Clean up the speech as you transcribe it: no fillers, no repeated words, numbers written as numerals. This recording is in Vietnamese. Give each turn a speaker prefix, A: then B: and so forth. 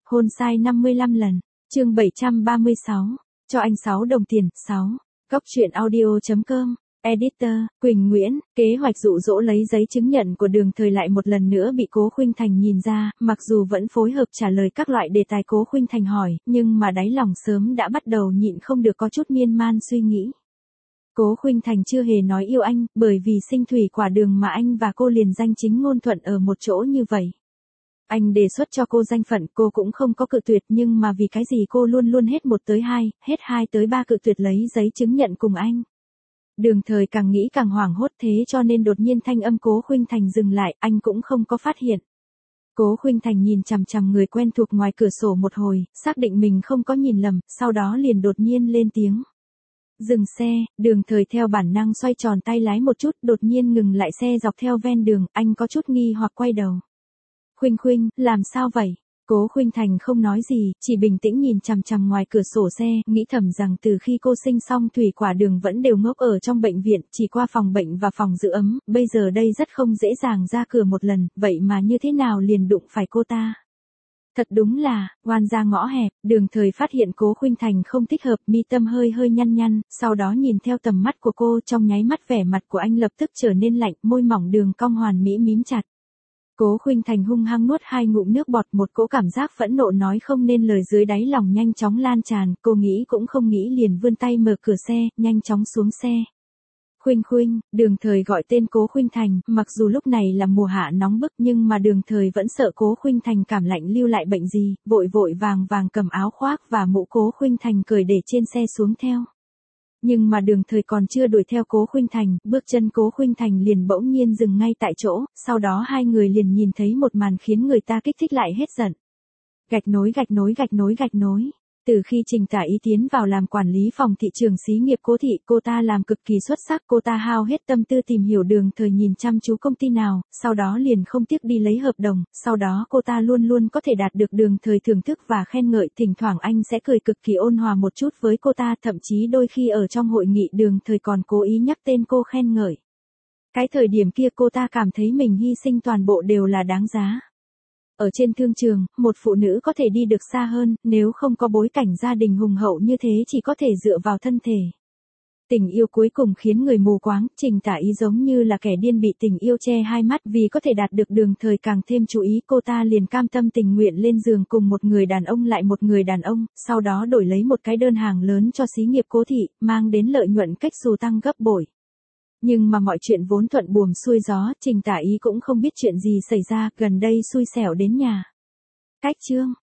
A: Hôn sai 55 lần. Chương 736. Cho anh 6 đồng tiền. 6. Góc truyện audio.com. Editor, Quỳnh Nguyễn. Kế hoạch dụ dỗ lấy giấy chứng nhận của Đường Thời lại một lần nữa bị Cố Khuynh Thành nhìn ra, mặc dù vẫn phối hợp trả lời các loại đề tài Cố Khuynh Thành hỏi, nhưng mà đáy lòng sớm đã bắt đầu nhịn không được có chút miên man suy nghĩ. Cố Khuynh Thành chưa hề nói yêu anh, bởi vì sinh thủy quả đường mà anh và cô liền danh chính ngôn thuận ở một chỗ như vậy. Anh đề xuất cho cô danh phận, cô cũng không có cự tuyệt, nhưng mà vì cái gì cô luôn luôn hết 1 tới 2, hết 2 tới 3 cự tuyệt lấy giấy chứng nhận cùng anh. Đường Thời càng nghĩ càng hoảng hốt, thế cho nên đột nhiên thanh âm Cố Khuynh Thành dừng lại, anh cũng không có phát hiện. Cố Khuynh Thành nhìn chằm chằm người quen thuộc ngoài cửa sổ một hồi, xác định mình không có nhìn lầm, sau đó liền đột nhiên lên tiếng. Dừng xe. Đường Thời theo bản năng xoay tròn tay lái một chút, đột nhiên ngừng lại xe dọc theo ven đường, anh có chút nghi hoặc quay đầu. Khuynh Khuynh, làm sao vậy? Cố Khuynh Thành không nói gì, chỉ bình tĩnh nhìn chằm chằm ngoài cửa sổ xe, nghĩ thầm rằng từ khi cô sinh xong thủy quả đường vẫn đều ngốc ở trong bệnh viện, chỉ qua phòng bệnh và phòng giữ ấm, bây giờ đây rất không dễ dàng ra cửa một lần, vậy mà như thế nào liền đụng phải cô ta. Thật đúng là, oan ra ngõ hẹp. Đường Thời phát hiện Cố Khuynh Thành không thích hợp, mi tâm hơi hơi nhăn nhăn, sau đó nhìn theo tầm mắt của cô, trong nháy mắt vẻ mặt của anh lập tức trở nên lạnh, môi mỏng đường cong hoàn mỹ mím chặt. Cố Khuynh Thành hung hăng nuốt 2 ngụm nước bọt, một cỗ cảm giác phẫn nộ nói không nên lời dưới đáy lòng nhanh chóng lan tràn, cô nghĩ cũng không nghĩ liền vươn tay mở cửa xe, nhanh chóng xuống xe. Khuynh Khuynh. Đường Thời gọi tên Cố Khuynh Thành, mặc dù lúc này là mùa hạ nóng bức nhưng mà Đường Thời vẫn sợ Cố Khuynh Thành cảm lạnh lưu lại bệnh gì, vội vội vàng cầm áo khoác và mũ Cố Khuynh Thành cởi để trên xe xuống theo. Nhưng mà Đường Thời còn chưa đuổi theo Cố Khuynh Thành, bước chân Cố Khuynh Thành liền bỗng nhiên dừng ngay tại chỗ, sau đó hai người liền nhìn thấy một màn khiến người ta kích thích lại hết giận. Gạch nối. Từ khi Trình Tả Ý tiến vào làm quản lý phòng thị trường xí nghiệp Cố thị, cô ta làm cực kỳ xuất sắc, cô ta hao hết tâm tư tìm hiểu Đường Thời nhìn chăm chú công ty nào, sau đó liền không tiếc đi lấy hợp đồng, sau đó cô ta luôn luôn có thể đạt được Đường Thời thưởng thức và khen ngợi, thỉnh thoảng anh sẽ cười cực kỳ ôn hòa một chút với cô ta, thậm chí đôi khi ở trong hội nghị Đường Thời còn cố ý nhắc tên cô khen ngợi. Cái thời điểm kia cô ta cảm thấy mình hy sinh toàn bộ đều là đáng giá. Ở trên thương trường, một phụ nữ có thể đi được xa hơn, nếu không có bối cảnh gia đình hùng hậu như thế chỉ có thể dựa vào thân thể. Tình yêu cuối cùng khiến người mù quáng, Trình Tả Ý giống như là kẻ điên bị tình yêu che hai mắt, vì có thể đạt được Đường Thời càng thêm chú ý, cô ta liền cam tâm tình nguyện lên giường cùng một người đàn ông lại một người đàn ông, sau đó đổi lấy một cái đơn hàng lớn cho xí nghiệp Cố thị, mang đến lợi nhuận cách xù tăng gấp bội. Nhưng mà mọi chuyện vốn thuận buồm xuôi gió, Trình Tả Ý cũng không biết chuyện gì xảy ra, gần đây xui xẻo đến nhà. Cách chương.